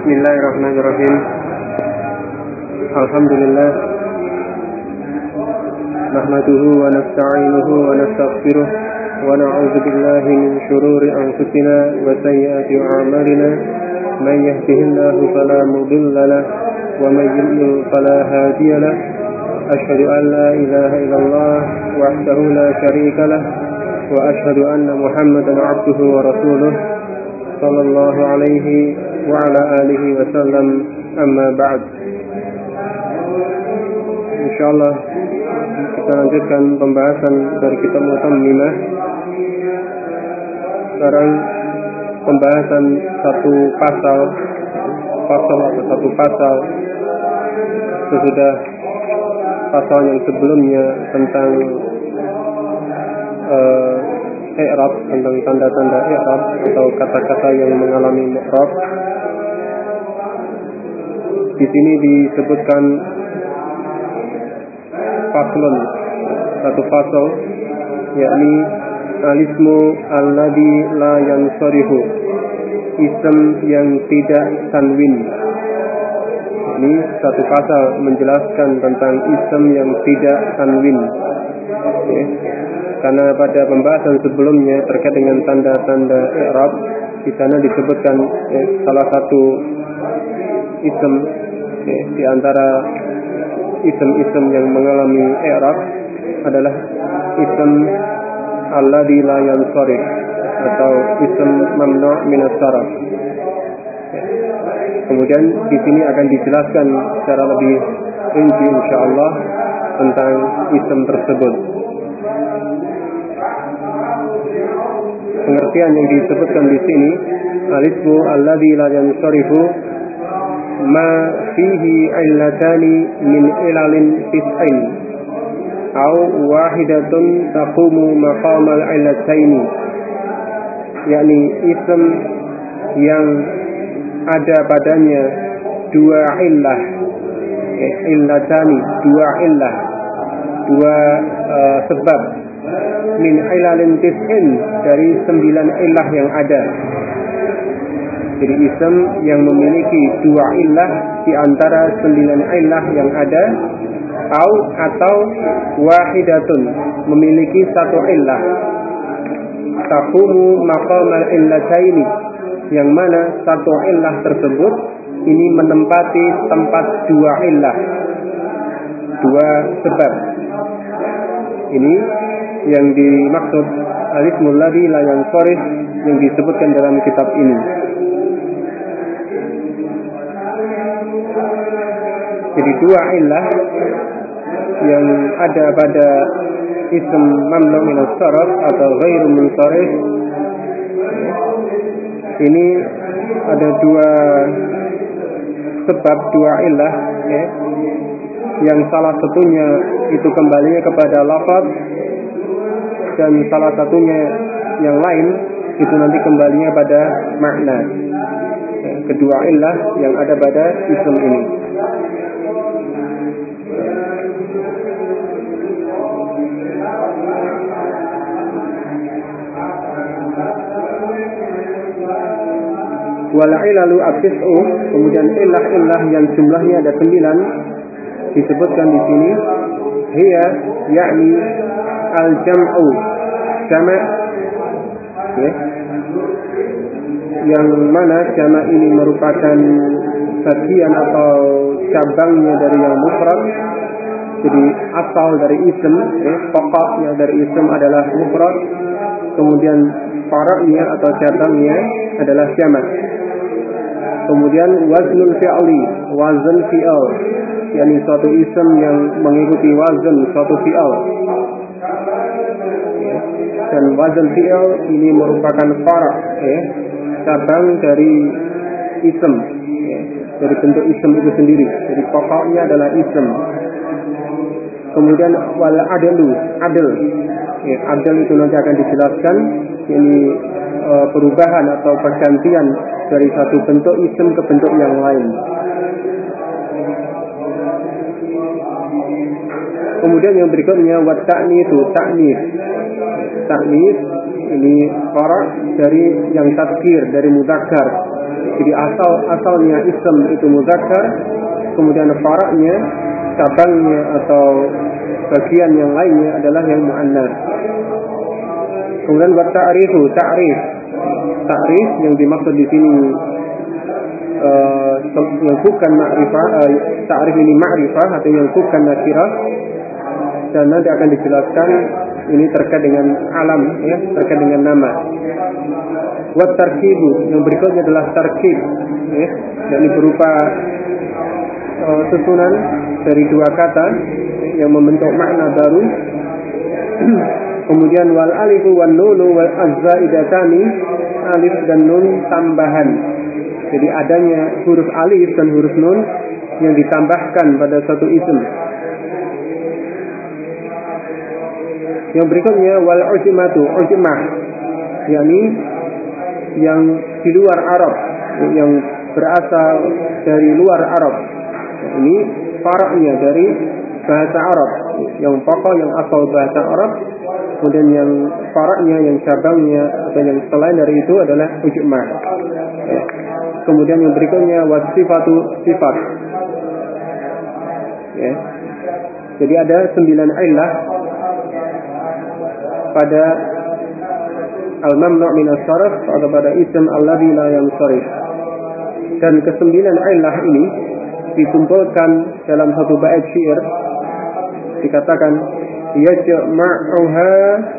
Bismillahirrahmanirrahim. Alhamdulillah. Nahmaduhu wa nasta'inuhu wa nastaghfiruh wa na'udzu billahi min shururi anfusina wa sayyiati a'malina. Man yahdihillahu fala mudilla lahu wa man yudlil fala hadiya lahu. Asyhadu an la ilaha illallah wahdahu la syarika lahu wa asyhadu anna Muhammadan 'abduhu wa rasuluh sallallahu alaihi wa ala alihi wa sallam. Amma ba'd. Insyaallah kita lanjutkan pembahasan dari kitab Mutammimah. Sekarang pembahasan satu pasal sesudah pasal yang sebelumnya tentang i'rab, tentang tanda-tanda i'rab atau kata-kata yang mengalami i'rab. Di sini disebutkan faslun, satu fasal, yakni al-ismu alladhi la yansarifu, ism yang tidak tanwin. Ini satu pasal menjelaskan tentang ism yang tidak tanwin. Karena pada pembahasan sebelumnya terkait dengan tanda-tanda i'rab, di sana disebutkan salah satu ism di antara ism-ism yang mengalami i'rab adalah ism alladzi la yansarif atau ism mamnu' min as-sarf. Kemudian di sini akan dijelaskan secara lebih rinci insyaallah tentang ism tersebut. Pengertian yang disebutkan di sini, al-ismu alladzi la yansarifu ma fihi illatani min ilalin tis'in aw wahidatun taqumu maqamal illataini, yakni ism yang ada padanya dua illah, illatani, dua illah, dua sebab, min ilalin tis'in, dari 9 illah yang ada. Jadi ism yang memiliki dua illah di antara 9 illah yang ada, atau wahidatun, memiliki satu illah, taqumu maqamal illataini, yang mana satu illah tersebut ini menempati tempat dua illah, dua sebab. Ini yang dimaksud al-ismul ladzi la yansarif yang disebutkan dalam kitab ini. Jadi dua illah yang ada pada ism mamnu' min as-sarf atau ghairu munsharif, ini ada dua sebab, dua illah, yang salah satunya itu kembalinya kepada lafaz, dan salah satunya yang lain itu nanti kembalinya pada makna. Kedua illah yang ada pada ism ini. Wal ilalu at-tis'u, kemudian illah-illah yang jumlahnya ada 9 disebutkan di sini. Hiya, yakni al-jam'u, jama', yang mana jama' ini merupakan bagian atau cabangnya dari yang mufrad. Jadi asal dari ism, pokoknya dari ism adalah mufrad, kemudian fara'nya atau cabangnya adalah jama'. Kemudian waznul fi'li, wazn fi'al, yakni suatu ism yang mengikuti wazn suatu fi'al. Dan wazn fi'al ini merupakan fara', cabang dari ism, dari bentuk ism itu sendiri. Jadi pokoknya adalah ism. Kemudian wal adlu, adl, adl itu nanti akan dijelaskan, ini perubahan atau pergantian dari satu bentuk ism ke bentuk yang lain. Kemudian yang berikutnya wat ta'nitsu, ta'nits. Ta'nits ini fara' dari yang tadzkir, dari mudzakkar. Jadi asalnya ism itu mudzakkar, kemudian fara'nya, cabangnya atau bagian yang lainnya adalah yang muannas. Kemudian buat ta'rif yang dimaksud di sini yang bukan ma'rifah, ta'rif ini ma'rifah atau yang bukan nakirah, dan nanti akan dijelaskan ini terkait dengan alam, ya, terkait dengan nama. Wat tarkibu, yang berikutnya adalah tarkib, ya, dan ini berupa susunan dari dua kata yang membentuk makna baru. Kemudian wal alifu wan nunu wal azzaidatani, alif dan nun tambahan. Jadi adanya huruf alif dan huruf nun yang ditambahkan pada satu isim. Yang berikutnya wal ujmah, yakni yang di luar Arab, yang berasal dari luar Arab. Ini faraknya dari bahasa Arab, yang pokok yang asal bahasa Arab. Kemudian yang faraknya, yang cabangnya atau yang selain dari itu adalah ujmah. Ya. Kemudian yang berikutnya wasifatu sifat. Ya. Jadi ada 9 illah pada al-mamnu' min as-sarf atau pada ism alladzi la yansarif. Dan ke-9 illah ini dikumpulkan dalam satu bait syair, dikatakan yajma'uha,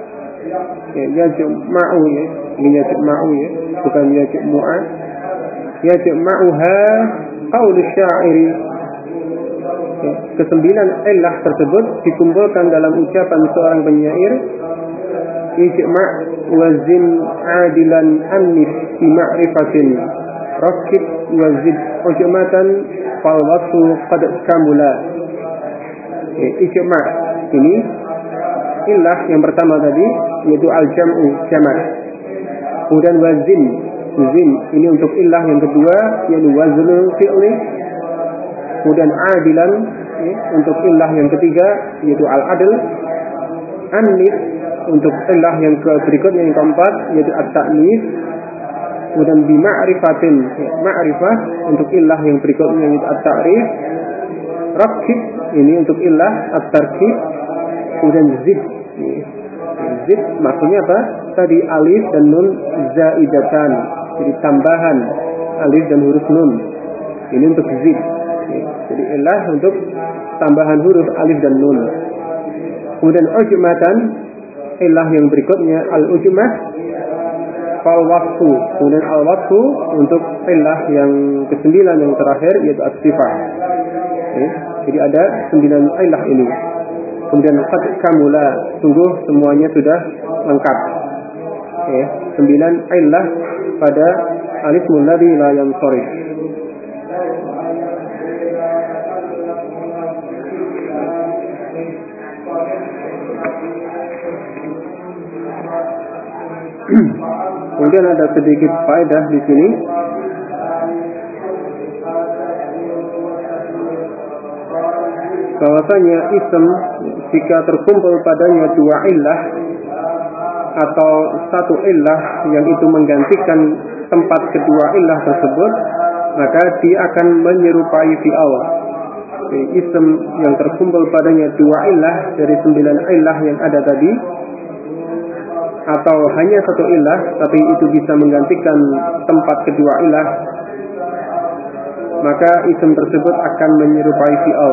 yajma'u, ya, ini yajma'u, ya, bukan yajmu'a. Yajma'uha qaul syairi. Ke-9 illah tersebut dikumpulkan dalam ucapan seorang penyair, ijma' wazin adilan annis bi ma'rifatin rakib wazid ujmatan fal wasu qad kamula. Ijma' ini illah yang pertama tadi, yaitu al-jam'u, jamak. Kemudian wazin ini untuk illah yang kedua, yaitu waznul fi'li. Kemudian adilan, ya, untuk illah yang ketiga, yaitu al-adl. Annis untuk illah yang berikutnya, yang keempat, yaitu at-ta'nis. Kemudian bima'rifatin, ya, ma'rifah untuk illah yang berikutnya, yaitu at-ta'rif. Rakib ini untuk illah at-tarkib. Kemudian zid, ya. Zid maksudnya apa? Tadi alif dan nun zaidatan, jadi tambahan alif dan huruf nun. Ini untuk zid, ya. Jadi illah untuk tambahan huruf alif dan nun. Kemudian ujmatan, illah yang berikutnya al-ujmah, fal wasfu. Kemudian al-wasfu untuk illah yang ke-9 yang terakhir, yaitu as-sifah. Jadi ada 9 illah ini. Kemudian qad kamula, sungguh semuanya sudah lengkap. 9 illah pada alismul ladzi la yansarif. Kemudian ada sedikit faedah di sini. Bahwasanya ism jika terkumpul padanya 2 illah atau 1 illah yang itu menggantikan tempat kedua illah tersebut, maka dia akan menyerupai fi'al. Ism yang terkumpul padanya 2 illah dari 9 illah yang ada tadi, atau hanya 1 illah tapi itu bisa menggantikan tempat kedua illah, maka ism tersebut akan menyerupai fi'al.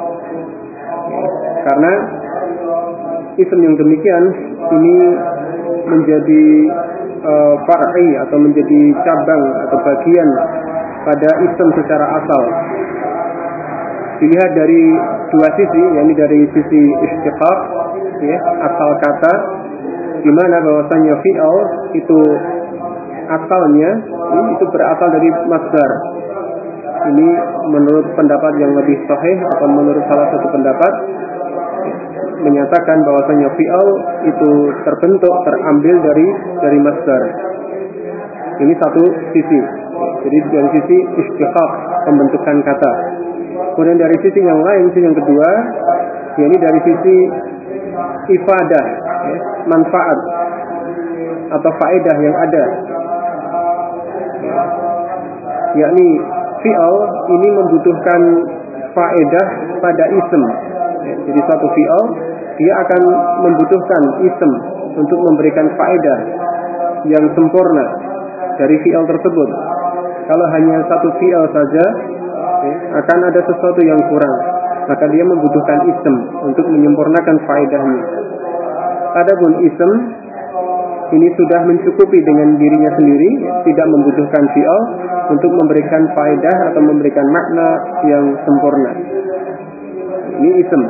Karena ism yang demikian ini menjadi far'i atau menjadi cabang atau bagian pada ism secara asal. Dilihat dari 2 sisi, yakni dari sisi istiqaq, ya, asal kata, di mana bahwasanya fi'al itu asalnya itu berasal dari masdar. Ini menurut pendapat yang lebih sahih atau menurut salah satu pendapat menyatakan bahwasanya fi'al itu terambil dari masdar. Ini satu sisi. Jadi dari sisi istiqaq, pembentukan kata. Kemudian dari sisi yang lain, sisi yang kedua, yakni dari sisi ifadah, ya, manfaat atau faedah yang ada. yakni fi'al ini membutuhkan faedah pada ism. Jadi satu fi'al dia akan membutuhkan ism untuk memberikan faedah yang sempurna dari fi'al tersebut. Kalau hanya satu fi'al saja, akan ada sesuatu yang kurang, maka dia membutuhkan ism untuk menyempurnakan faedahnya. Adapun ism ini sudah mencukupi dengan dirinya sendiri, tidak membutuhkan fi'al untuk memberikan faedah atau memberikan makna yang sempurna. Ini ism.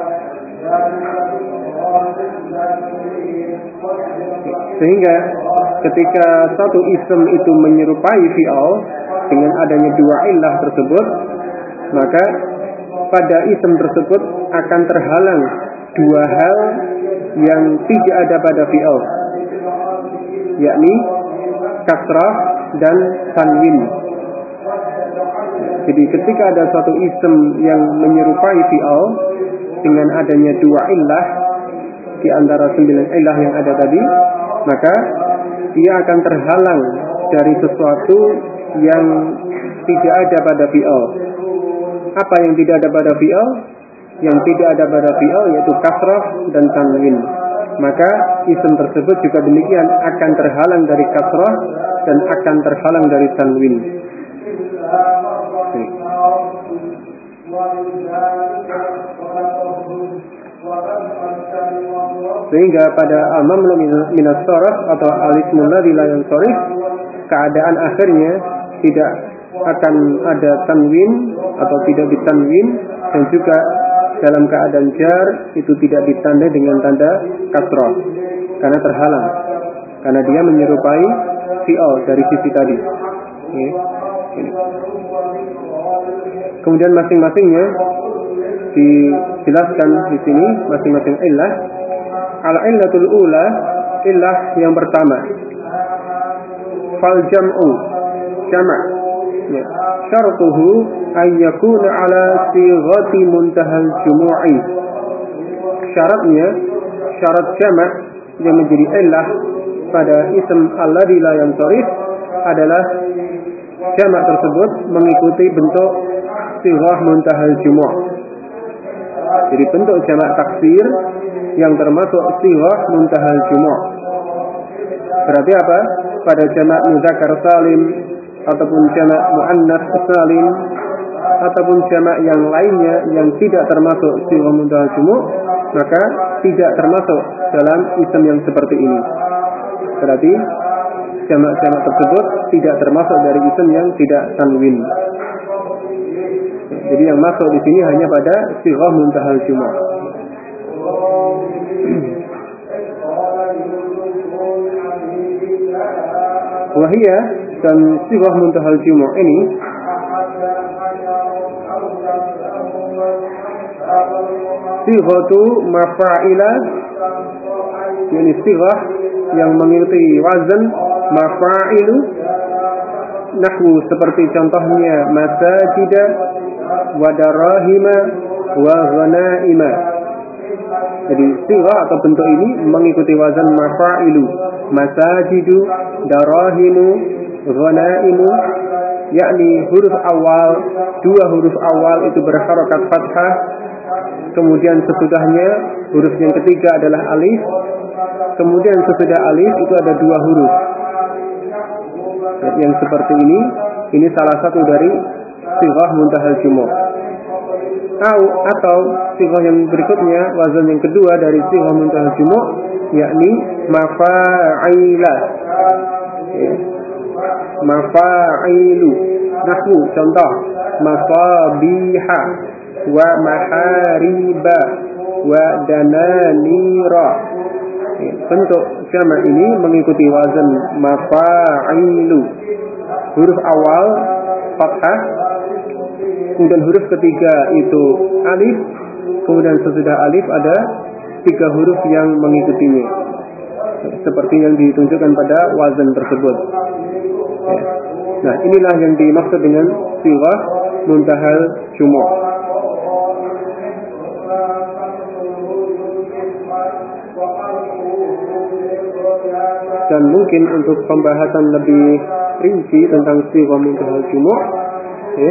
Sehingga ketika satu ism itu menyerupai fi'al dengan adanya dua illah tersebut, maka pada ism tersebut akan terhalang dua hal yang tidak ada pada fi'al, yakni kasrah dan tanwin. Jadi ketika ada satu ism yang menyerupai fi'al dengan adanya dua illah di antara 9 illah yang ada tadi, maka dia akan terhalang dari sesuatu yang tidak ada pada fi'al. Apa yang tidak ada pada fi'al? Yang tidak ada pada fi'al yaitu kasrah dan tanwin. Maka isim tersebut juga demikian akan terhalang dari kasrah dan akan terhalang dari tanwin. Sehingga pada al-mamnu minas sarf atau al-ismul ladzi la yansarif, keadaan akhirnya tidak akan ada tanwin atau tidak ditanwin, dan juga dalam keadaan jar itu tidak ditandai dengan tanda kasrah karena terhalang, karena dia menyerupai fi'al dari sisi tadi. Kemudian masing-masingnya dijelaskan di sini, masing-masing illah. Al-illatul ula, illah yang pertama, fal jam'u, jama', syartuhu an yakuna ala sighati muntahal jumu'i. Syarat jama' yang menjadi illah pada ism alladzi la yansarif adalah jama' tersebut mengikuti bentuk sighah muntahal jumu'. Jadi bentuk jamak taksir yang termasuk sighah muntahal jumu'. Berarti apa? Pada jamak mudzakkar salim ataupun jamak muannats salim ataupun jamak yang lainnya yang tidak termasuk sighah muntahal jumu', maka tidak termasuk dalam isim yang seperti ini. Berarti jamak-jamak tersebut tidak termasuk dari isim yang tidak tanwin. Jadi yang masuk di sini hanya pada sighah muntahal jumu'. Wahia, dan sighah muntahal jumu' ini sighatu mafa'ila, yakni sighah yang mengikuti wazan mafa'ilu, nahwu seperti contohnya masajida wa darahima wa ghanaima. Jadi sighah atau bentuk ini mengikuti wazan mafa'ilu, masajidu, darahimu, ghanaimu, yakni huruf awal, dua huruf awal itu berharokat fathah, kemudian sesudahnya huruf yang ketiga adalah alif, kemudian sesudah alif itu ada dua huruf. Yang seperti ini salah satu dari sighah muntahal jumu'. Atau sighah yang berikutnya, wazan yang kedua dari sighah muntahal jumu', yakni mafa'ila, mafa'ilu. Nahwu contoh masabiha wa mahariba wa dananira. Bentuk jamak ini mengikuti wazan mafa'ilu. Huruf awal fathah, kemudian huruf ketiga itu alif, kemudian sesudah alif ada tiga huruf yang mengikutinya, seperti yang ditunjukkan pada wazan tersebut. Nah, inilah yang dimaksud dengan sighah muntahal jumu'. Dan mungkin untuk pembahasan lebih rinci tentang sighah muntahal jumu', ya,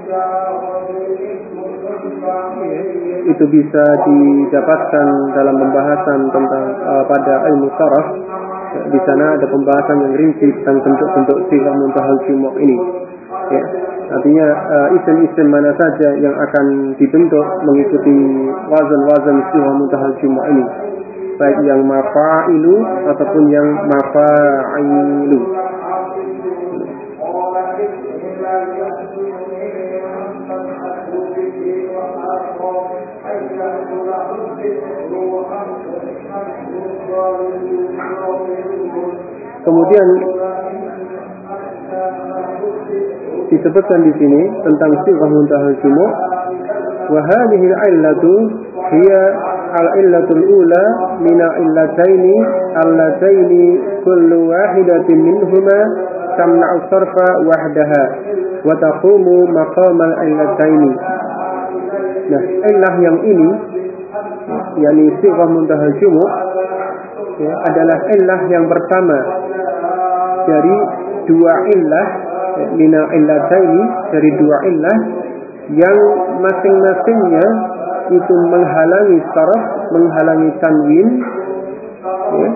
itu bisa didapatkan dalam pembahasan tentang pada ilmu sharaf. Di sana ada pembahasan yang rinci tentang bentuk-bentuk sighah muntahal jumu' ini. Ya, artinya isim-isim mana saja yang akan dibentuk mengikuti wazan-wazan sighah muntahal jumu' ini, baik yang mafa'ilu ataupun yang mafa'ilu. Kemudian disebutkan di sini tentang sighah muntahal jumu', wa hadhihi al-'illatu hiya al-'illatul ula min al-'illataini allataini kullu wahidatin minhuma tamna'u sarfa wahdaha wa taqumu maqam al-'illataini. Nah, illah yang ini, yakni sighah muntahal jumu', ya, adalah illah yang pertama dari dua illah, mina illataini, dari dua illah yang masing-masingnya itu menghalangi saraf, menghalangi tanwin, ya,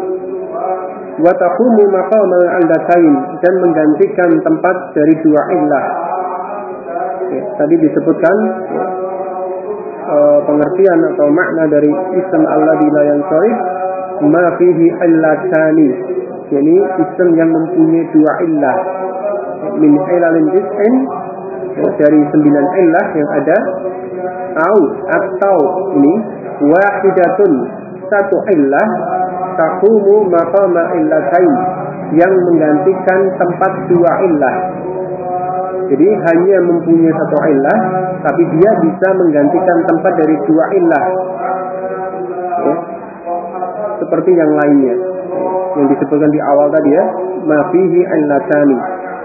wa taqumu maqam al-illatain, dan menggantikan tempat dari dua illah. Ya, tadi disebutkan pengertian atau makna dari ism alladzi la yansharif ma fihi illatani, yakni ism yang mempunyai dua illah, min ilalin jis'in, dari 9 illah yang ada, atau ini wahidatun, satu illah, taqumu maqama illatain, yang menggantikan tempat dua illah. Jadi hanya mempunyai satu illah, tapi dia bisa menggantikan tempat dari dua illah, ya, seperti yang lainnya yang disebutkan di awal tadi, ya, ma fihi illatani.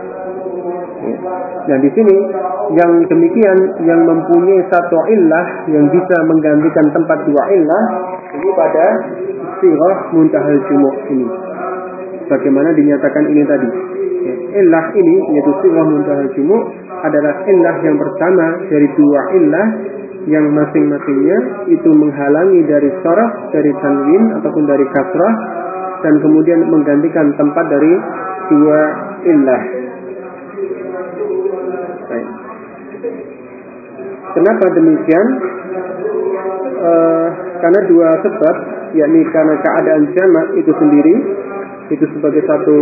Ya. Nah, di sini yang demikian, yang mempunyai satu illah yang bisa menggantikan tempat dua illah, ini pada sighah muntahal jumu' ini, bagaimana dinyatakan ini tadi. Ya, illah ini, yaitu sighah muntahal jumu', adalah illah yang pertama dari dua illah yang masing-masingnya itu menghalangi dari saraf, dari tanwin ataupun dari kasrah, dan kemudian menggantikan tempat dari dua illah. Baik. Kenapa demikian? Karena dua sebab, yakni karena keadaan jamak itu sendiri itu sebagai satu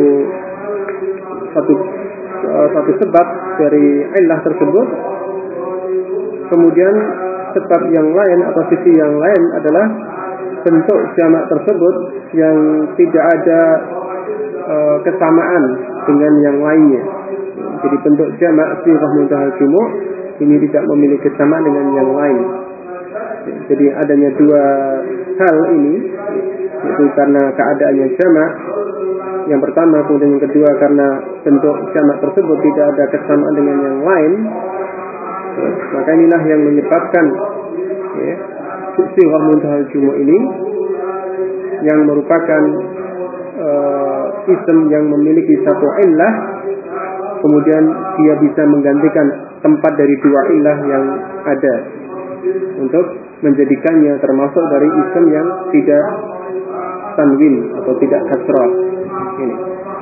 sebab dari illah tersebut. Kemudian sebab yang lain atau sisi yang lain adalah bentuk jamak tersebut yang tidak ada kesamaan dengan yang lainnya. Jadi bentuk jamak sighah muntahal jumu' ini tidak memiliki kesamaan dengan yang lain. Jadi adanya dua hal ini, yaitu karena keadaannya jamak yang pertama, kemudian yang kedua karena bentuk jamak tersebut tidak ada kesamaan dengan yang lain, ya, maka inilah yang menyebabkan, ya, sighah muntahal jumu' ini yang merupakan isim yang memiliki satu illah, kemudian dia bisa menggantikan tempat dari dua illah yang ada untuk menjadikannya termasuk dari isim yang tidak tanwin atau tidak kasrah. Ini.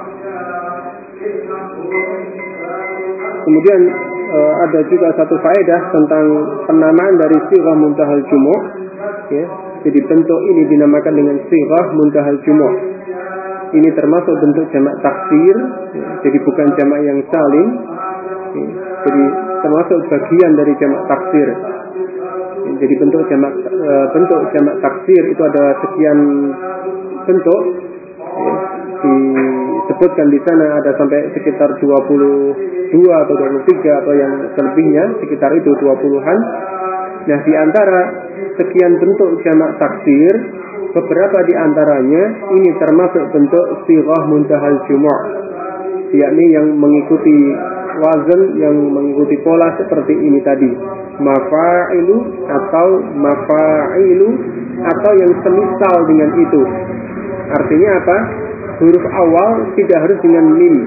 Kemudian ada juga satu faedah tentang penamaan dari sighah muntahal jumu', ya. Jadi bentuk ini dinamakan dengan sighah muntahal jumu'. Ini termasuk bentuk jamak taksir, ya. Jadi bukan jamak yang saling, ya. Jadi termasuk bagian dari jamak taksir. Ya. Jadi bentuk jamak taksir itu ada sekian bentuk, ya. Disebutkan di sana ada sampai sekitar 22 atau 23 atau yang selebihnya, sekitar itu 20-an. Nah, di antara sekian bentuk jamak taksir, beberapa di antaranya ini termasuk bentuk sighah muntahal jumu', yakni yang mengikuti wazan, yang mengikuti pola seperti ini tadi, mafa'ilu atau mafa'ilu atau yang semisal dengan itu. Artinya apa? Huruf awal tidak harus dengan mim,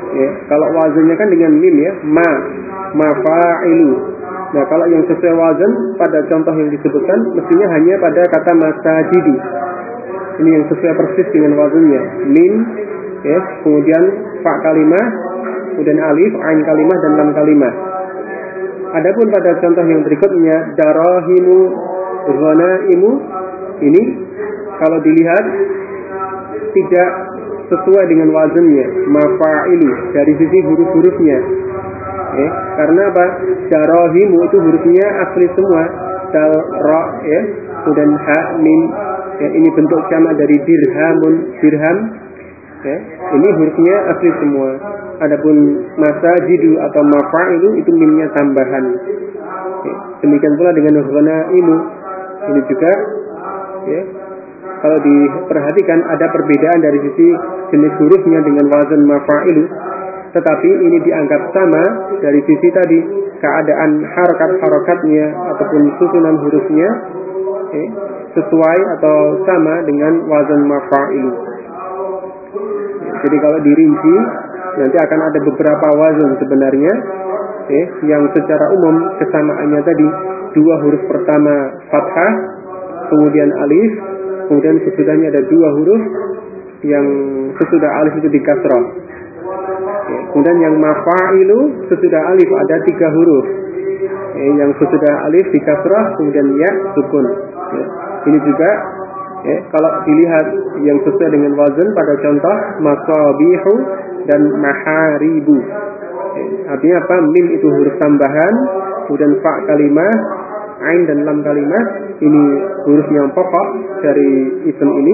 Ya, kalau wazannya kan dengan mim ya, mafa'ilu. Nah, kalau yang sesuai wazan pada contoh yang disebutkan mestinya hanya pada kata masajidu. Ini yang sesuai persis dengan wazannya. Mim ya, kemudian fa kalimah, kemudian alif, ain kalimah dan lam kalimah. Adapun pada contoh yang berikutnya darahimu, ghanaimu, ini kalau dilihat tidak sesuai dengan wazannya, mafa'ilu dari sisi huruf-hurufnya. Karena apa? Darahimu itu hurufnya asli semua, dal, ra, ya, kemudian ha, mim. Ya, ini bentuk jamak dari dirhamun, dirham. Ya, ini hurufnya asli semua. Adapun masajidu atau mafa'ilu itu mimnya tambahan. Ya, demikian pula dengan ghanaimu. Ini juga ya, kalau diperhatikan ada perbedaan dari sisi jenis hurufnya dengan wazan mafa'ilu, tetapi ini dianggap sama dari sisi tadi keadaan harokat-harokatnya ataupun susunan hurufnya sesuai atau sama dengan wazan mafa'ilu. Jadi kalau dirinci nanti akan ada beberapa wazan sebenarnya yang secara umum kesamaannya tadi dua huruf pertama fathah, kemudian alif, kemudian sesudahnya ada dua huruf yang sesudah alif itu di kasrah. Kemudian yang mafa'ilu sesudah alif ada tiga huruf. Yang sesudah alif di kasrah kemudian ya sukun. Ini juga kalau dilihat yang sesuai dengan wazan pada contoh masabihu dan maharibu. Artinya apa? Mim itu huruf tambahan, kemudian fa kalimah, ain dan lam kalimah. Ini huruf yang pokok dari isim ini.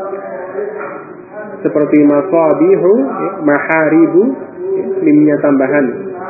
Seperti masabihu, maharibu, mimnya tambahan.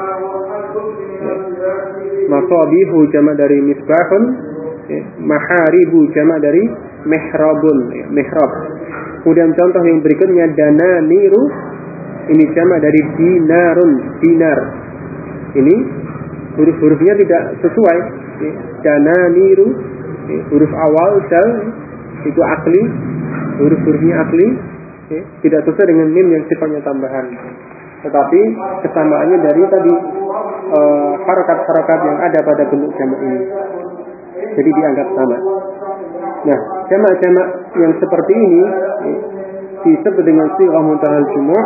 Masabihu jamak dari misbahun, maharibu jamak dari mihrabun, mihrab. Kemudian contoh yang berikutnya dananiru, ini jamak dari dinarun, dinar. Ini huruf-hurufnya tidak sesuai. Dananiru, huruf awal dal itu asli, huruf-hurufnya asli, tidak sesuai dengan mim yang sifatnya tambahan. Tetapi kesamaannya dari tadi harakat-harakat yang ada pada bentuk jamak ini, jadi dianggap sama. Nah, jamak-jamak yang seperti ini disebut dengan sighah muntahal jumuh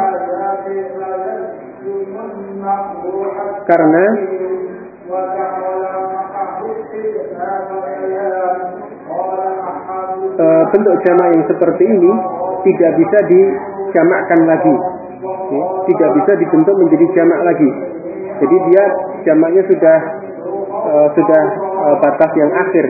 karena bentuk jamak yang seperti ini tidak bisa dijamakkan lagi, tidak bisa dibentuk menjadi jamak lagi. Jadi dia jamaknya sudah batas yang akhir,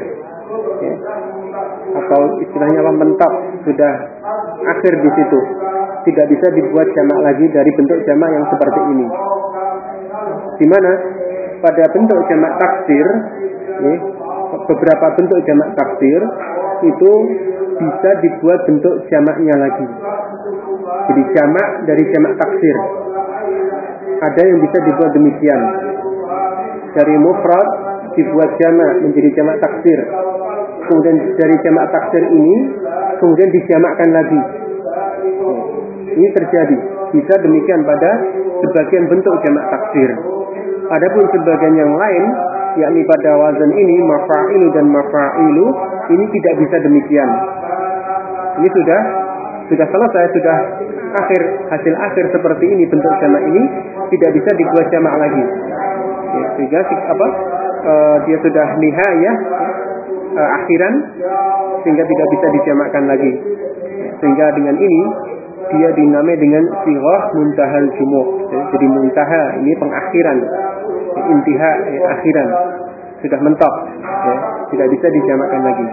atau istilahnya mentok, sudah akhir di situ. Tidak bisa dibuat jamak lagi dari bentuk jamak yang seperti ini. Di mana pada bentuk jamak taksir, beberapa bentuk jamak taksir itu bisa dibuat bentuk jamaknya lagi. Jadi jamak dari jamak taksir ada yang bisa dibuat demikian. Dari mufrad dibuat jamak menjadi jamak taksir. Kemudian dari jamak taksir ini kemudian dijamakkan lagi. Ini terjadi. Bisa demikian pada sebagian bentuk jamak taksir. Adapun sebagian yang lain, yakni pada wazan ini mafa'ilu dan mafa'ilu, ini tidak bisa demikian. Ini sudah selesai, sudah akhir, hasil akhir seperti ini, bentuk jamak ini tidak bisa dibuat jamak lagi. Sehingga dia sudah nihayah, akhiran, sehingga tidak bisa dijamakkan lagi. Sehingga dengan ini dia dinamai dengan sighah muntahal jumuh. Jadi muntaha ini pengakhiran, intiha akhiran, sudah mentok, tidak bisa dijamakkan lagi.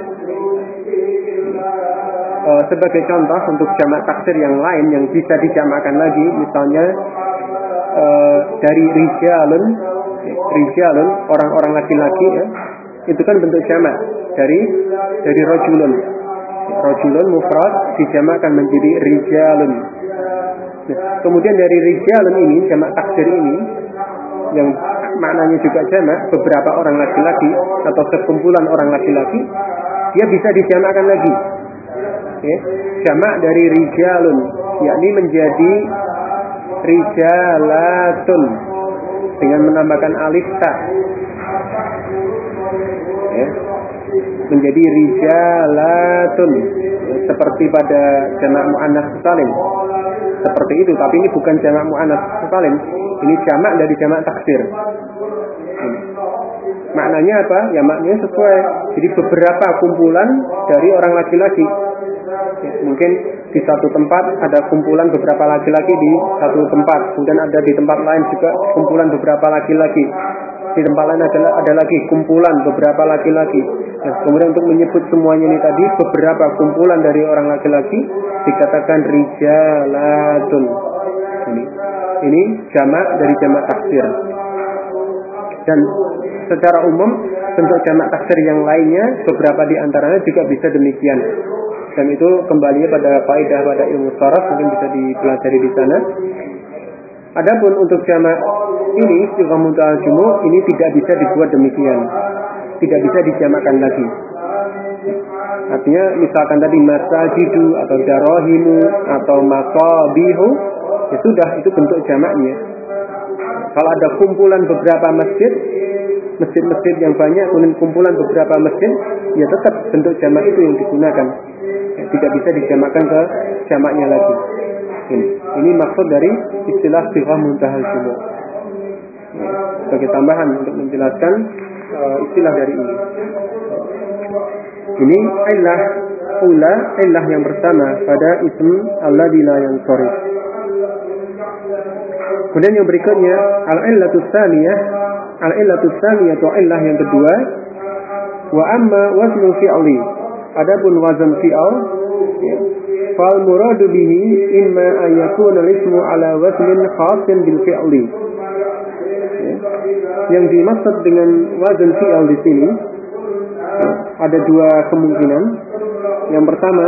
Sebagai contoh untuk jamak taksir yang lain yang bisa dijamakkan lagi, misalnya dari rijalun, orang-orang laki-laki, itu kan bentuk jamak dari rajulun. Rajulun mufrad dijamakkan menjadi rijalun. Nah, kemudian dari rijalun ini, jamak taksir ini yang maknanya juga jamak, beberapa orang laki-laki atau sekumpulan orang laki-laki, dia bisa dijamakkan lagi. Jamak dari rijalun, yakni menjadi rijalatun dengan menambahkan alif ta, ya, menjadi rijalatun, ya, seperti pada jamak muannats salim. Seperti itu, tapi ini bukan jamak muannats salim, ini jamak dari jamak taksir. Maknanya apa? Ya maknanya sesuai. Jadi beberapa kumpulan dari orang laki-laki. Ya, mungkin di satu tempat ada kumpulan beberapa laki-laki di satu tempat, kemudian ada di tempat lain juga kumpulan beberapa laki-laki. Di tempat lain ada lagi kumpulan beberapa laki-laki. Nah, kemudian untuk menyebut semuanya ini tadi beberapa kumpulan dari orang laki-laki dikatakan rijalatun. Ini jamak dari jamak taksir. Dan secara umum bentuk jamak taksir yang lainnya beberapa di antaranya juga bisa demikian. Dan itu kembali pada kaidah pada ilmu sharaf, mungkin bisa dipelajari di sana. Adapun untuk jamak ini sighah muntaha jumu' ini tidak bisa dibuat demikian. Tidak bisa dijamakkan lagi. Artinya misalkan tadi masajidu atau darahimu atau masabihu, ya sudah, itu bentuk jamaknya. Kalau ada kumpulan beberapa masjid-masjid yang banyak, kemudian kumpulan beberapa masjid, ya tetap bentuk jamak itu yang digunakan. Ya, tidak bisa dijamakkan ke jamaknya lagi. Ini maksud dari istilah sighah muntahal jumu'. Ya, sebagai tambahan untuk menjelaskan istilah dari ini. Ini illah yang pertama pada ism alladzi la yansharif. Kemudian yang berikutnya al-illatus tsaniyah atau illah yang kedua, wa amma waznu fi'li. Adapun wazn fi'al, fal muradu bihi imma an yakuna al-ismu ala waznin khasin bil fi'li. Yang dimaksud dengan wazn fi'al di sini ada dua kemungkinan. Yang pertama,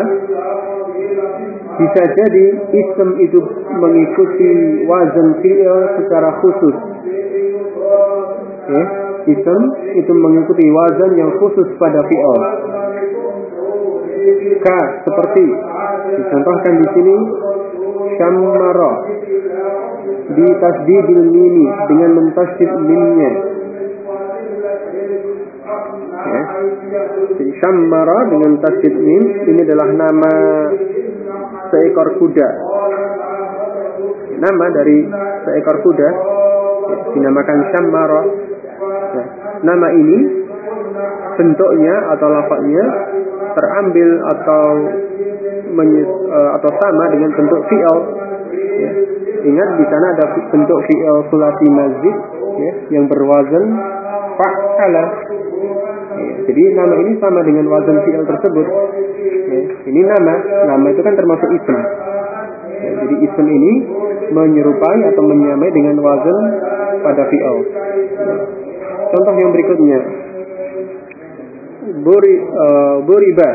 bisa jadi ism itu mengikuti wazn fi'il secara khusus. Ya, ism itu mengikuti wazn yang khusus pada fi'il. Seperti dicontohkan di sini syammara di tasdidil mimi dengan mentasdid mimnya. Ya. Jadi syammara dengan tasdid mim ini adalah nama seekor kuda. Nama dari seekor kuda dinamakan syammara. Nah, nama ini bentuknya atau lafaznya terambil atau sama dengan bentuk fi'il. Ya. Ingat di sana ada bentuk fi'il sulasi mazid, ya, yang berwazan fa'ala. Ya, jadi nama ini sama dengan wazan fi'il tersebut. Ya, ini nama itu kan termasuk ism. Ya, jadi ism ini menyerupai atau menyamai dengan wazan pada fi'il. Ya. Contoh yang berikutnya, buriba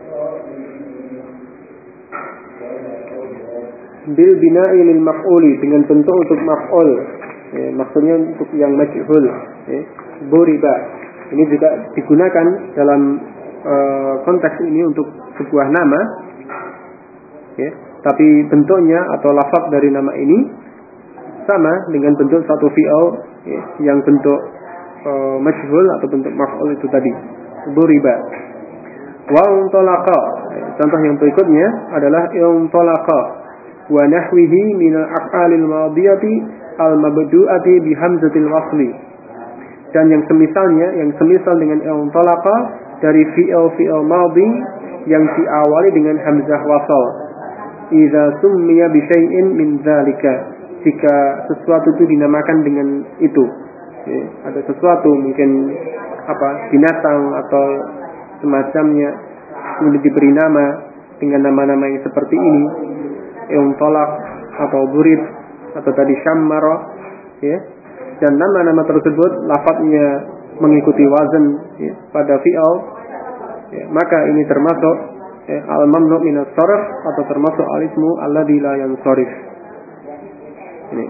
bil bina'i lil maf'uli, dengan bentuk untuk maf'ul, ya, maksudnya untuk yang majhul, ya. Buriba ini juga digunakan dalam konteks ini untuk sebuah nama, ya, tapi bentuknya atau lafaz dari nama ini sama dengan bentuk satu fi'il, ya, yang bentuk majhul atau bentuk maf'ul itu tadi, buriba. Wa untalaqa, contoh yang berikutnya adalah untalaqa wa nahwihi min al-af'alil madiyati al-mabdu'ati bi hamzatil wasli. Dan yang semisal dengan untalaqa dari fi'il madhi yang diawali dengan hamzah wasal. Idza summiya bi syai'in min dzalika, jika sesuatu itu dinamakan dengan itu. Ya, ada sesuatu mungkin binatang atau semacamnya kemudian diberi nama dengan nama-nama yang seperti ini, tolak atau burib atau tadi syammara, ya, dan nama-nama tersebut lafadznya mengikuti wazan, ya, pada fi'al, ya, maka ini termasuk al-mamnu' min as-sarf atau termasuk al-ismu alladzi la yansharif. Ini.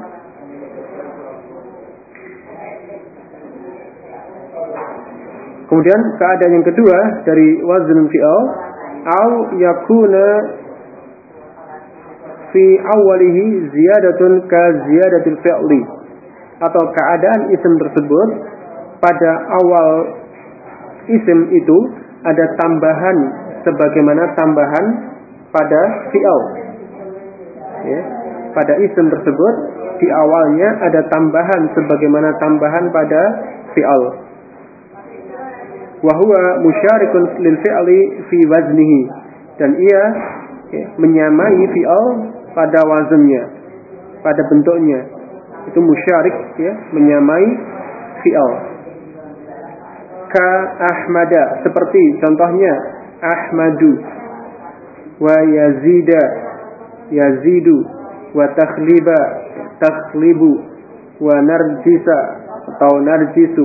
Kemudian keadaan yang kedua dari wazn fi'al, au yakuna fi awwalihi ziyadatun ka ziyadatil fi'li, atau keadaan isim tersebut pada awal isim itu ada tambahan sebagaimana tambahan pada fi'il. Ya, pada isim tersebut di awalnya ada tambahan sebagaimana tambahan pada fi'il. Wa huwa musyarikun lil fi'li fi waznihi, dan ia menyamai fi'il pada wazannya, pada bentuknya. Itu musyarik, ya, menyamai fi'il. Ka ahmada, seperti contohnya ahmadu, wa yazida, yazidu, wa takhliba, takhlibu, wa narjisa atau narjisu.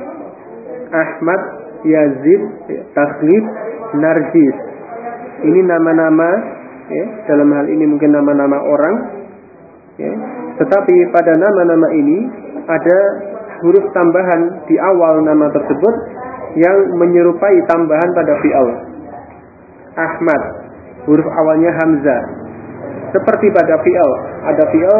Ahmad, Yazid, takhlib, narjis. Ini nama-nama, ya, dalam hal ini mungkin nama-nama orang, ya. Tetapi pada nama-nama ini ada huruf tambahan di awal nama tersebut yang menyerupai tambahan pada fi'il. Ahmad, huruf awalnya hamzah. Seperti pada fi'il, ada fi'il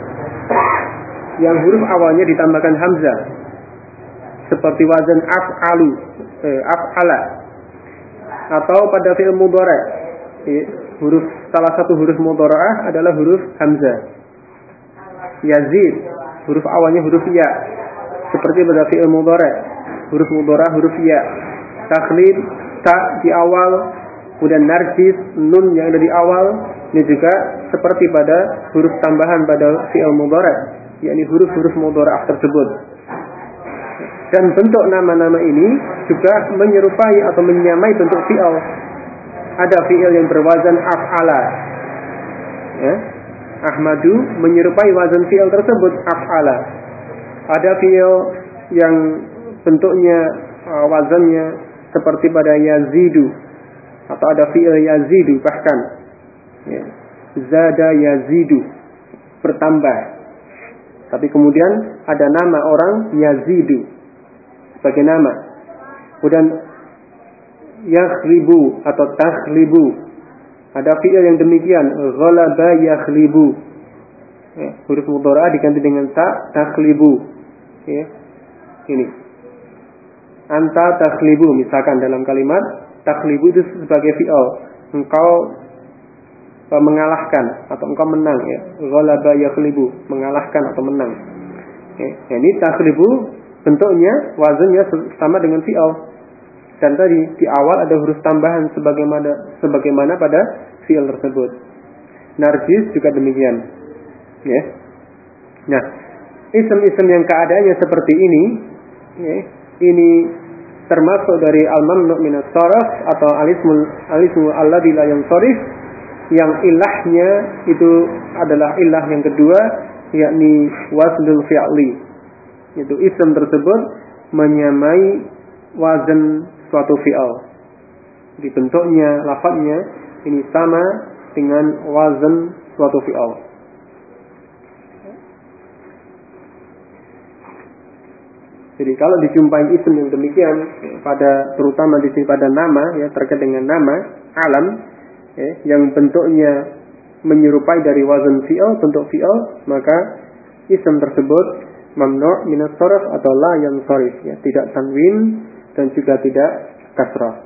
yang huruf awalnya ditambahkan hamzah, seperti wazan af'alu, af'ala. Atau pada fi'il mudhari', salah satu huruf mudhari'ah adalah huruf hamzah. Yazid, huruf awalnya huruf ya, seperti pada fi'il mudhari', huruf mudhari'ah huruf ya. Takhlib, ta di awal, kemudian narjis, nun yang ada di awal. Ini juga seperti pada huruf tambahan pada fi'il mudhari', yakni huruf-huruf mudhari'ah tersebut. Dan bentuk nama-nama ini juga menyerupai atau menyamai bentuk fi'il. Ada fi'il yang berwazan af'ala, ya. Ahmadu menyerupai wazan fi'il tersebut, af'ala. Ada fi'il yang bentuknya wazannya seperti pada yazidu, atau ada fi'il yazidu bahkan, ya. Zada yazidu, bertambah. Tapi kemudian ada nama orang yazidu sebagai nama. Kemudian yakhlibu atau takhlibu, ada fi'il yang demikian, ghalaba yakhlibu, ya, huruf mudhari'ah diganti dengan ta, takhlibu, ya. Ini anta takhlibu, misalkan dalam kalimat takhlibu itu sebagai fi'il, engkau mengalahkan atau engkau menang, ya. Ghalaba yakhlibu, mengalahkan atau menang, ya. Ini takhlibu bentuknya, wazannya sama dengan fi'il. Dan tadi di awal ada huruf tambahan sebagaimana pada fi'il tersebut. Narjis juga demikian, ya. Nah, isim-isim yang keadaannya seperti ini, ya, ini termasuk dari al-mamnu' min as-sarf atau al-ismu alladzi la yansarif, yang ilahnya itu adalah ilah yang kedua, yakni waznul fi'li. Itu isim tersebut menyamai wazan suatu fi'il. Di bentuknya, lafadznya ini sama dengan wazan suatu fi'il. Jadi kalau dijumpai isim yang demikian, pada terutama di sini pada nama, ya, terkait dengan nama alam, ya, yang bentuknya menyerupai dari wazan fi'il, bentuk fi'il, maka isim tersebut mamnu' min as-sarf atau la yansarif, ya, tidak tanwin dan juga tidak kasrah.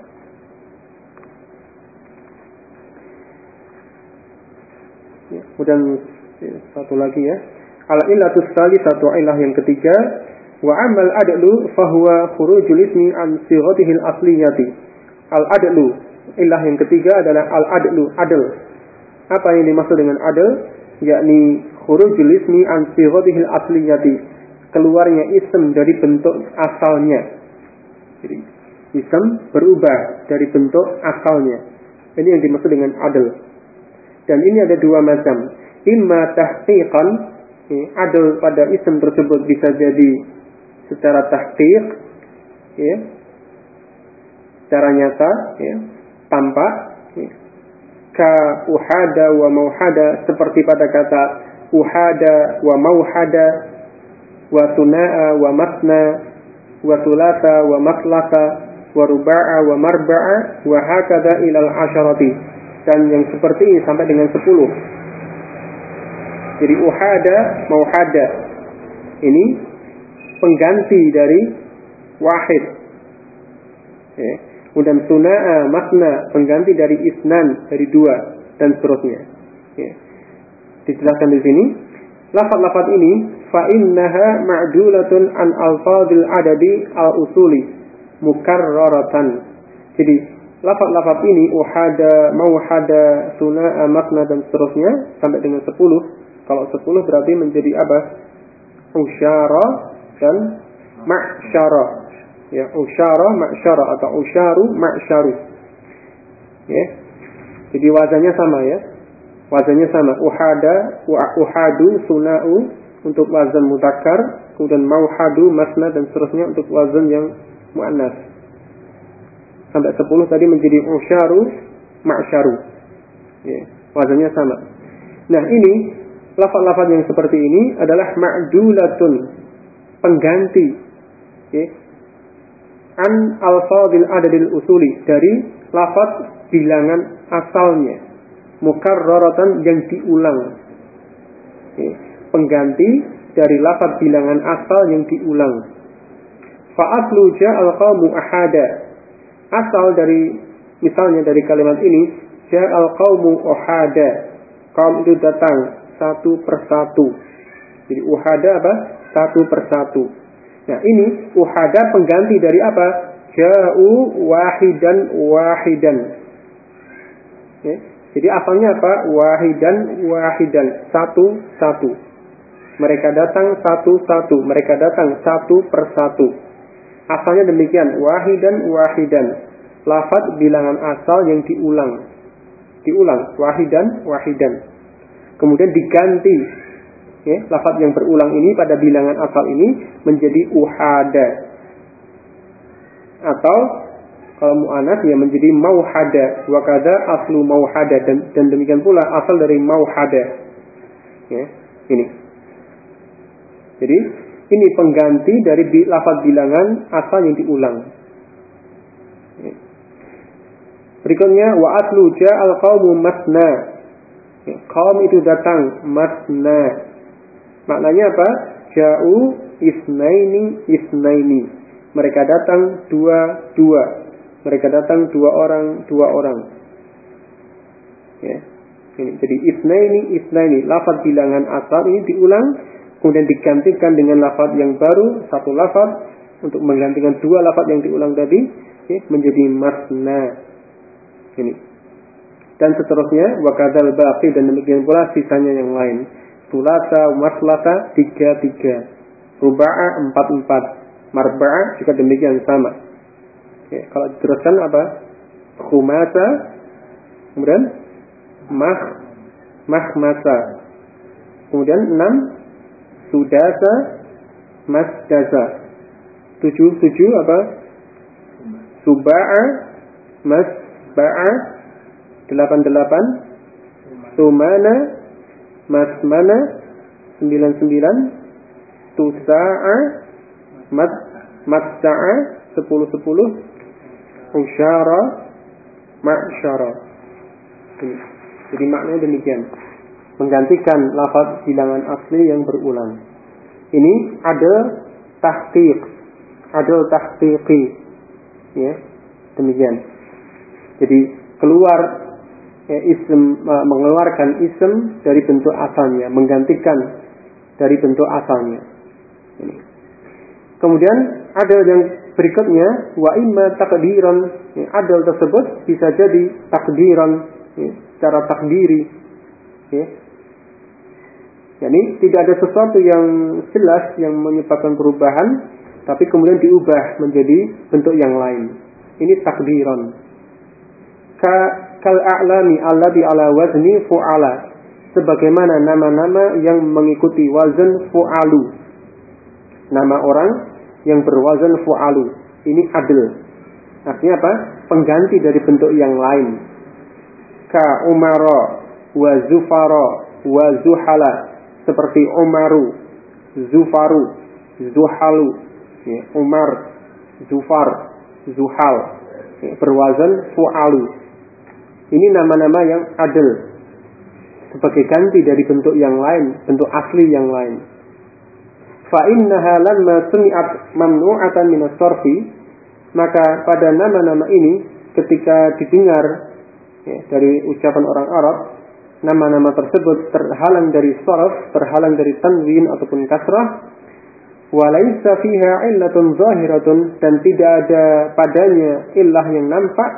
Ya, kemudian satu lagi, ya, al-illatus salisatu, ilah yang ketiga, wa amal adlu fahuwa khurujul ismi an sighatihi al-asliyati. Al-adlu, ilah yang ketiga adalah al-adlu, adl. Apa yang dimaksud dengan adl? Yakni khurujul ismi an sighatihi al-asliyati, keluarnya isim dari bentuk asalnya. Jadi isim berubah dari bentuk asalnya. Ini yang dimaksud dengan adl. Dan ini ada dua macam. Imma tahqiqan, adl pada isim tersebut bisa jadi secara tahqiq, ya, secara nyata, ya, tampak, ya. Ka uhada wa mauhada, seperti pada kata uhada wa mauhada, wa thuna'a wa masna, wa thulatha wa maslasa, wa ruba'a wa marba'a, wa hakadha ilal asyarati. Dan yang seperti ini sampai dengan 10. Jadi uhada, mauhada. Ini pengganti dari wahid. Ya. Kemudian suna'a, masna, pengganti dari isnan, dari dua, dan seterusnya. Ya. Dijelaskan di sini, lafaz-lafaz ini fa innaha ma'dulatun an alfadil adadi al-usuli mukarraratan. Jadi lafaz-lafaz ini uhada, mauhada, suna'a, masna, dan seterusnya sampai dengan 10. Kalau 10 berarti menjadi apa? Usyara dan ma'syara. Ya, usyara, ma'syara atau usyaru, ma'syaru. Ya. Jadi wazannya sama ya. Wazannya sama. Uhada, uhadu, suna'u untuk wazan mudzakkar, kemudian mauhadu, masna, dan seterusnya untuk wazan yang muannas. Sampai 10 tadi menjadi usyaru, ma'syaru. Ya, wazannya sama. Nah, ini lafaz-lafaz yang seperti ini adalah ma'dulatun, pengganti. Ya. An alfadil adadil usuli, dari lafaz bilangan asalnya, mukarraratan yang diulang. Ya. Pengganti dari lafaz bilangan asal yang diulang. Fa'atlu ja'al qawmu ahada. Asal dari, misalnya dari kalimat ini, ja'al qawmu ahada. Kaum itu datang satu persatu. Jadi uhada apa? Satu persatu. Nah, ini uhada pengganti dari apa? Ja'u wahidan wahidan. Ya. Jadi asalnya apa? Wahidan wahidan, satu-satu. Mereka datang satu-satu. Mereka datang satu persatu. Asalnya demikian, wahidan wahidan. Lafaz bilangan asal yang diulang. Diulang, wahidan wahidan. Kemudian diganti, ya, lafaz yang berulang ini pada bilangan asal ini menjadi uhada. Atau kalau mu'anats ya menjadi mauhada. Wa kadza aslu mauhada, dan demikian pula asal dari mauhada. Ya, ini. Jadi ini pengganti dari lafaz bilangan asal yang diulang. Ya. Berikutnya wa aslu ja'al qaumu masna. Ya, kaum itu datang masna. Maknanya apa? Ja'u isnaini isnaini. Mereka datang dua-dua. Mereka datang dua orang. Ya. Ini jadi isnaini isnaini. Lafaz bilangan asal ini diulang, kemudian digantikan dengan lafaz yang baru, satu lafaz untuk menggantikan dua lafaz yang diulang tadi, ya, menjadi masna. Ini. Dan seterusnya, wa kadzal baqi, dan demikian pula sisanya yang lain. Sulasa, maslasa, 3-3. Ruba'a, 4-4. Marba'a juga demikian sama. Ya, kalau diteruskan apa? Khumasa, kemudian mahmasa. Kemudian 6, sudasa, masdasa. 7 apa? Suba'a, masba'a. 8 sumana, masmana. 9 tusa'a, matsa'a. 10 usyara, ma'syara. Jadi maknanya demikian, menggantikan lafaz bilangan asli yang berulang. Ini ada tahqiqi, ya, demikian. Jadi keluar ism, mengeluarkan ism dari bentuk asalnya, menggantikan dari bentuk asalnya. Ini. Kemudian ada yang berikutnya, wa imma takdiran. Adal tersebut bisa jadi takdiran, ya, secara takdiri. Ya. Jadi tidak ada sesuatu yang jelas yang menyebabkan perubahan, tapi kemudian diubah menjadi bentuk yang lain. Ini takdiran. Kal a'lami alladhi ala wazni fu'ala. Sebagaimana nama-nama yang mengikuti wazan fu'alu. Nama orang yang berwazan fu'alu. Ini adil. Artinya apa? Pengganti dari bentuk yang lain. Ka umara wa zufara wa zuhala. Seperti umaru, zufaru, zuhalu. Ya, umar, zufar, zuhal. Ya, berwazan fu'alu. Ini nama-nama yang adil. sebagai ganti dari bentuk yang lain, bentuk asli yang lain. Fa innaha lamma sumi'at mamnu'atan min as-sarfi, maka pada nama-nama ini ketika didengar dari ucapan orang Arab, nama-nama tersebut terhalang dari sarf, terhalang dari tanwin ataupun kasrah, walaysa fiha illatun zahiratun, dan tidak ada padanya illah yang nampak,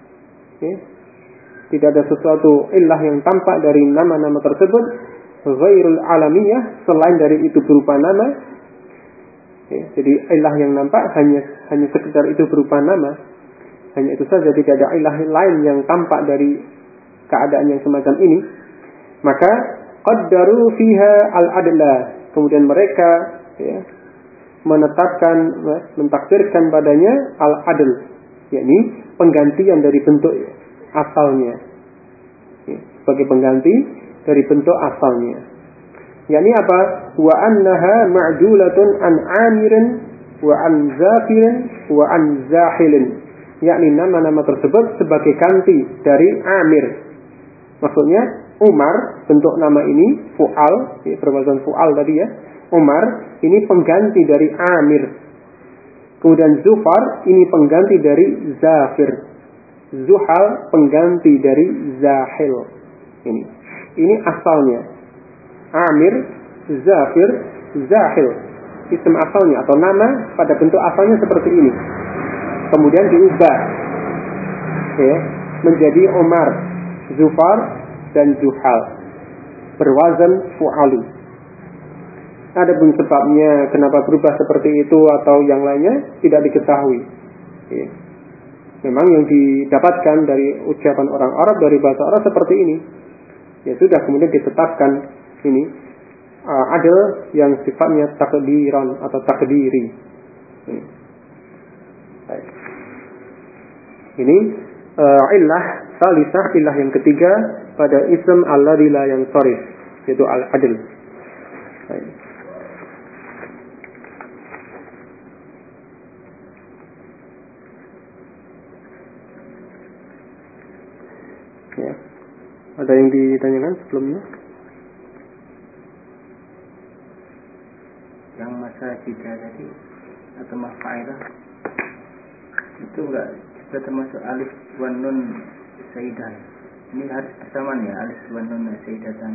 tidak ada sesuatu illah yang tampak dari nama-nama tersebut, ghairul alamiyah, selain dari itu berupa nama. Jadi illah yang nampak hanya sekedar itu berupa nama, hanya itu saja, tidak ada illah lain yang tampak dari keadaan yang semacam ini. Maka qaddaru fiha al-adla, kemudian mereka menetapkan, mentakdirkan padanya al-adl, yakni penggantian dari bentuk asalnya, sebagai pengganti dari bentuk asalnya. Yakni apa? Wa annaha ma'dulatun an amirin wa an zafirin wa an zahilin, yakni nama-nama tersebut sebagai ganti dari amir. Maksudnya Umar, bentuk nama ini fu'al, perwazan fu'al tadi ya. Umar ini pengganti dari amir. Kemudian Zufar ini pengganti dari zafir. Zuhal pengganti dari zahil. Ini asalnya. Amir, zafir, zahil. Sistem asalnya atau nama pada bentuk asalnya seperti ini. Kemudian diubah menjadi Umar, Zufar dan Zuhal, berwazan fu'alu. Adapun sebabnya kenapa berubah seperti itu atau yang lainnya tidak diketahui. Memang yang didapatkan dari ucapan orang Arab, dari bahasa Arab seperti ini. Ya sudah, kemudian ditetapkan ini adil yang sifatnya takdiran atau takdiri. Ini illah salisah, illah yang ketiga pada ism alladzi la yansarif, yaitu al-adl. Ya. Ada yang ditanyakan sebelumnya? Yang masalah jika tadi atau mafailah itu enggak juga termasuk alif wan nun saidah. Ini harus bersamaan ya, alif wan nun saidatan.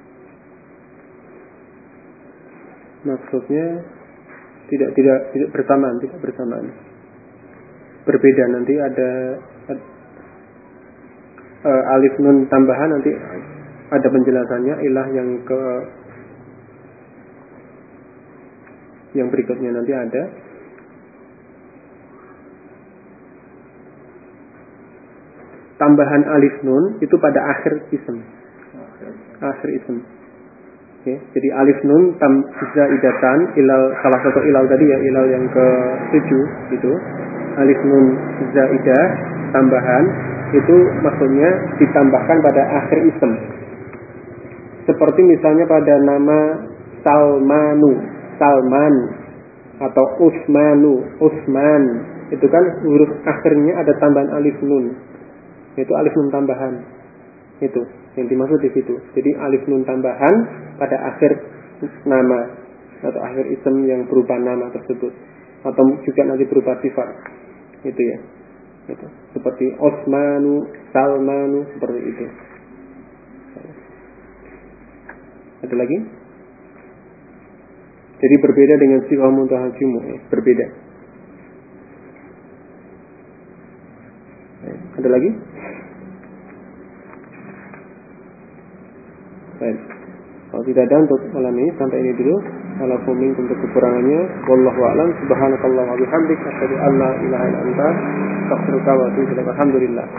Maksudnya tidak bersamaan. Berbeda, nanti ada alif nun tambahan, nanti ada penjelasannya, ilah yang berikutnya nanti ada. Tambahan alif nun itu pada akhir ism. Okay. Jadi alif nun zaidatan ilal, salah satu ilal tadi ya, ilal yang ke-7 itu. Alif nun zaidah tambahan itu maksudnya ditambahkan pada akhir ism. Seperti misalnya pada nama Salman atau Usman, itu kan huruf akhirnya ada tambahan alif nun, yaitu alif nun tambahan. Itu yang dimaksud di situ. Jadi alif nun tambahan pada akhir nama atau akhir ism yang berupa nama tersebut, atau juga nanti berupa sifat. Itu ya. Itu. Seperti Osmanu, Salmanu, seperti itu. Ada lagi? Jadi berbeda dengan sighah muntahal jumu', berbeda. Ada lagi? Baik. Kalau tidak ada untuk malam ini, sampai ini dulu. Walaupun minkum untuk kekurangannya, wallahu a'lam. Subhanakallahumma wa bihamdik, asyhadu an la ilaha illa anta, astaghfiruka wa atubu ilaik. Alhamdulillah.